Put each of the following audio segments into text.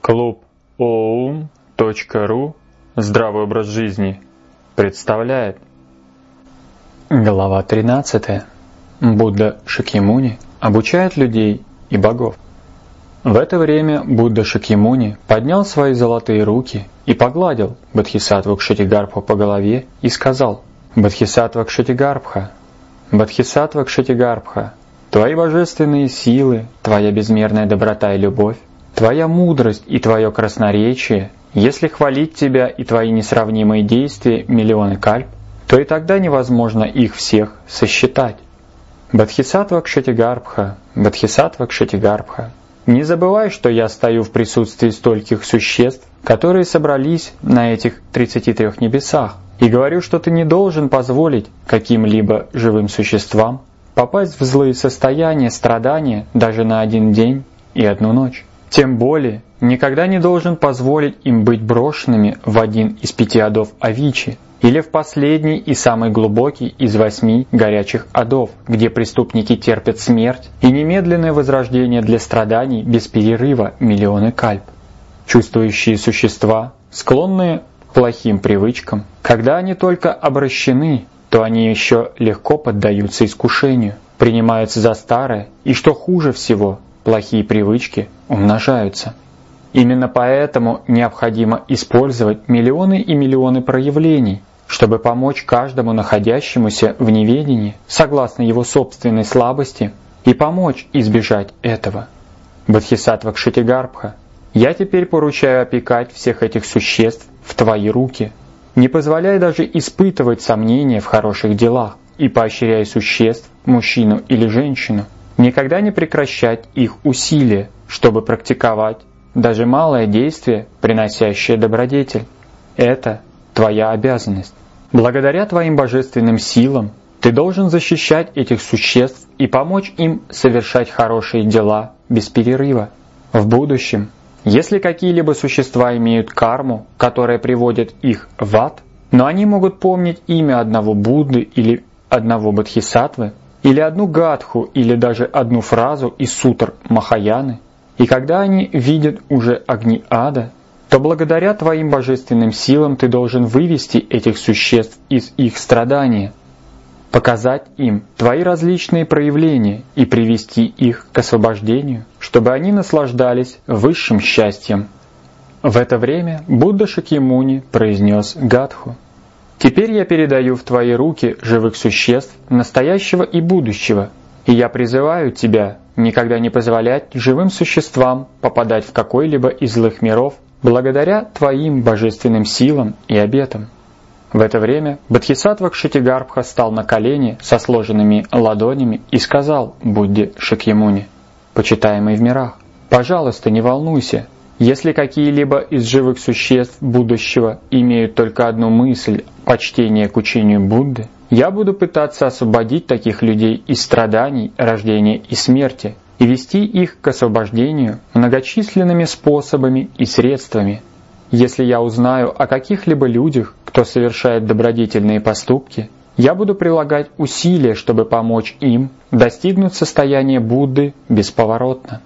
Клуб oum.ru «Здравый образ жизни» представляет. Глава 13. Будда Шакьямуни обучает людей и богов. В это время Будда Шакьямуни поднял свои золотые руки и погладил Бодхисаттву Кшитигарбху по голове и сказал: «Бодхисаттва Кшитигарбха, Бодхисаттва Кшитигарбха, твои божественные силы, твоя безмерная доброта и любовь, твоя мудрость и твое красноречие, если хвалить тебя и твои несравнимые действия миллионы кальп, то и тогда невозможно их всех сосчитать. Бодхисаттва Кшитигарбха, Бодхисаттва Кшитигарбха, не забывай, что я стою в присутствии стольких существ, которые собрались на этих 33 небесах, и говорю, что ты не должен позволить каким-либо живым существам попасть в злые состояния, страдания даже на один день и одну ночь. Тем более, никогда не должен позволить им быть брошенными в один из 5 адов Авичи или в последний и самый глубокий из 8 горячих адов, где преступники терпят смерть и немедленное возрождение для страданий без перерыва миллионы кальп. Чувствующие существа, склонные к плохим привычкам, когда они только обращены, то они еще легко поддаются искушению, принимаются за старое, и что хуже всего, плохие привычки умножаются. Именно поэтому необходимо использовать миллионы и миллионы проявлений, чтобы помочь каждому находящемуся в неведении, согласно его собственной слабости, и помочь избежать этого. Бодхисаттва Кшитигарбха, я теперь поручаю опекать всех этих существ в твои руки. Не позволяй даже испытывать сомнения в хороших делах и поощряй существ, мужчину или женщину, никогда не прекращать их усилия, чтобы практиковать даже малое действие, приносящее добродетель. Это твоя обязанность. Благодаря твоим божественным силам ты должен защищать этих существ и помочь им совершать хорошие дела без перерыва. В будущем, если какие-либо существа имеют карму, которая приводит их в ад, но они могут помнить имя одного Будды или одного Бодхисаттвы, или одну гадху, или даже одну фразу из сутр Махаяны, и когда они видят уже огни ада, то благодаря твоим божественным силам ты должен вывести этих существ из их страдания, показать им твои различные проявления и привести их к освобождению, чтобы они наслаждались высшим счастьем. В это время Будда Шакьямуни произнес гадху: «Теперь я передаю в твои руки живых существ настоящего и будущего, и я призываю тебя никогда не позволять живым существам попадать в какой-либо из злых миров благодаря твоим божественным силам и обетам». В это время Бодхисаттва Кшитигарбха стал на колени со сложенными ладонями и сказал Будде Шакьямуни: «Почитаемый в мирах, пожалуйста, не волнуйся. Если какие-либо из живых существ будущего имеют только одну мысль — почтение к учению Будды, я буду пытаться освободить таких людей из страданий, рождения и смерти и вести их к освобождению многочисленными способами и средствами. Если я узнаю о каких-либо людях, кто совершает добродетельные поступки, я буду прилагать усилия, чтобы помочь им достигнуть состояния Будды бесповоротно».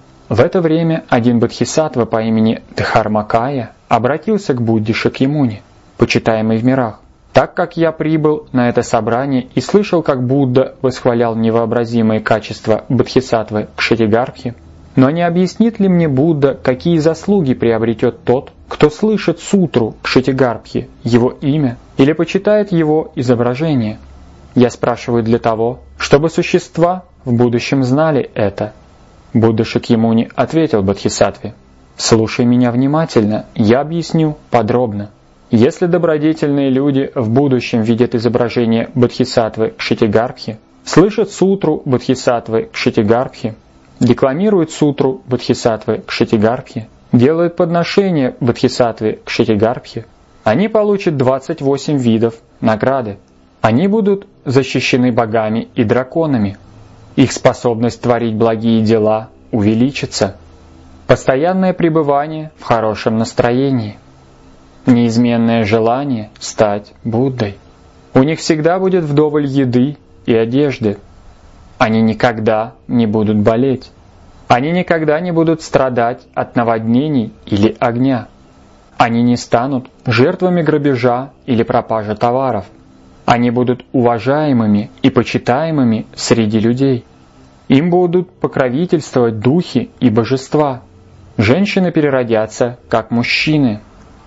В это время один бодхисаттва по имени Дхармакая обратился к Будде Шакьямуни: «Почитаемый в мирах, так как я прибыл на это собрание и слышал, как Будда восхвалял невообразимые качества бодхисаттвы Кшитигарбхи, но не объяснит ли мне Будда, какие заслуги приобретет тот, кто слышит сутру Кшитигарбхи, его имя, или почитает его изображение? Я спрашиваю для того, чтобы существа в будущем знали это». Будда Шакьямуни ответил бодхисаттве: «Слушай меня внимательно, я объясню подробно. Если добродетельные люди в будущем видят изображение бодхисаттвы Кшитигарбхи, слышат сутру бодхисаттвы Кшитигарбхи, декламируют сутру бодхисаттвы Кшитигарбхи, делают подношение бодхисаттве Кшитигарбхи, они получат 28 видов награды. Они будут защищены богами и драконами. Их способность творить благие дела увеличится. Постоянное пребывание в хорошем настроении. Неизменное желание стать Буддой. У них всегда будет вдоволь еды и одежды. Они никогда не будут болеть. Они никогда не будут страдать от наводнений или огня. Они не станут жертвами грабежа или пропажи товаров. Они будут уважаемыми и почитаемыми среди людей. Им будут покровительствовать духи и божества. Женщины переродятся, как мужчины.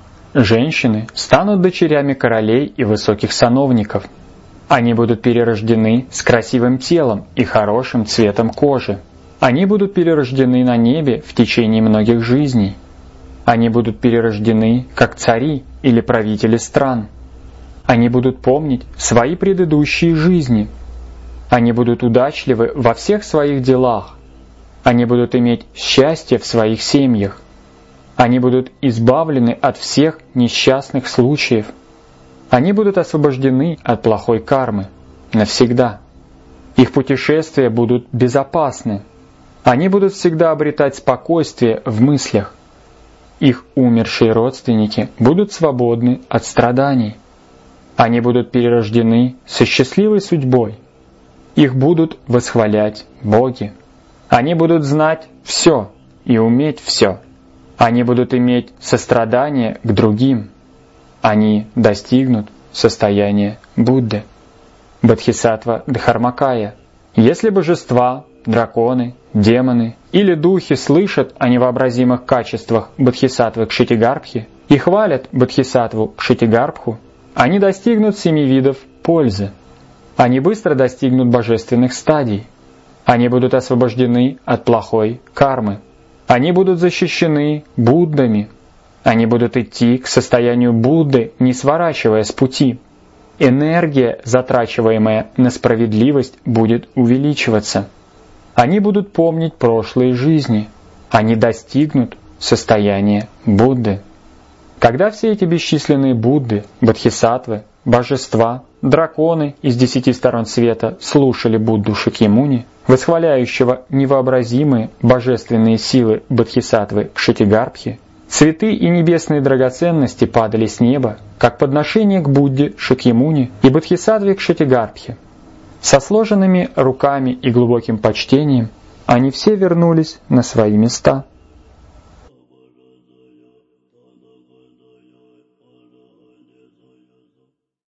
Женщины станут дочерями королей и высоких сановников. Они будут перерождены с красивым телом и хорошим цветом кожи. Они будут перерождены на небе в течение многих жизней. Они будут перерождены, как цари или правители стран. Они будут помнить свои предыдущие жизни. Они будут удачливы во всех своих делах. Они будут иметь счастье в своих семьях. Они будут избавлены от всех несчастных случаев. Они будут освобождены от плохой кармы навсегда. Их путешествия будут безопасны. Они будут всегда обретать спокойствие в мыслях. Их умершие родственники будут свободны от страданий. Они будут перерождены со счастливой судьбой. Их будут восхвалять боги. Они будут знать все и уметь все. Они будут иметь сострадание к другим. Они достигнут состояния Будды. Бодхисаттва Дхармакая. Если божества, драконы, демоны или духи слышат о невообразимых качествах Бодхисаттвы Кшитигарбхи и хвалят Бодхисаттву Кшитигарбху, они достигнут 7 видов пользы. Они быстро достигнут божественных стадий. Они будут освобождены от плохой кармы. Они будут защищены Буддами. Они будут идти к состоянию Будды, не сворачивая с пути. Энергия, затрачиваемая на справедливость, будет увеличиваться. Они будут помнить прошлые жизни. Они достигнут состояния Будды. Когда все эти бесчисленные Будды, Бодхисаттвы, божества, драконы из 10 сторон света слушали Будду Шакьямуни, восхваляющего невообразимые божественные силы Бодхисаттвы Кшитигарбхи, цветы и небесные драгоценности падали с неба, как подношение к Будде Шакьямуни и Бодхисаттве Кшитигарбхи. Со сложенными руками и глубоким почтением они все вернулись на свои места.